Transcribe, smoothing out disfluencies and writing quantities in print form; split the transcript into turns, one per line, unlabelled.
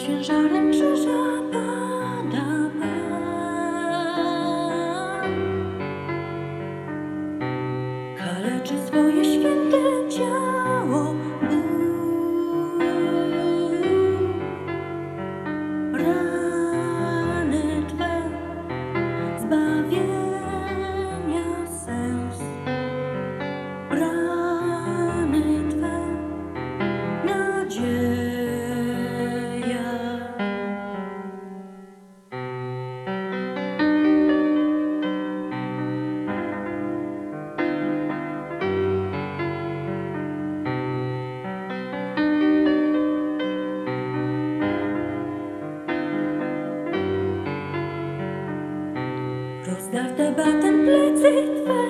ciężarem krzyża pada Pan. Kaleczy swoje święte ciało Bóg. Rany Twe zbawienia sens. Rany Twe nadzieja. Rozdarte batem plecy Twe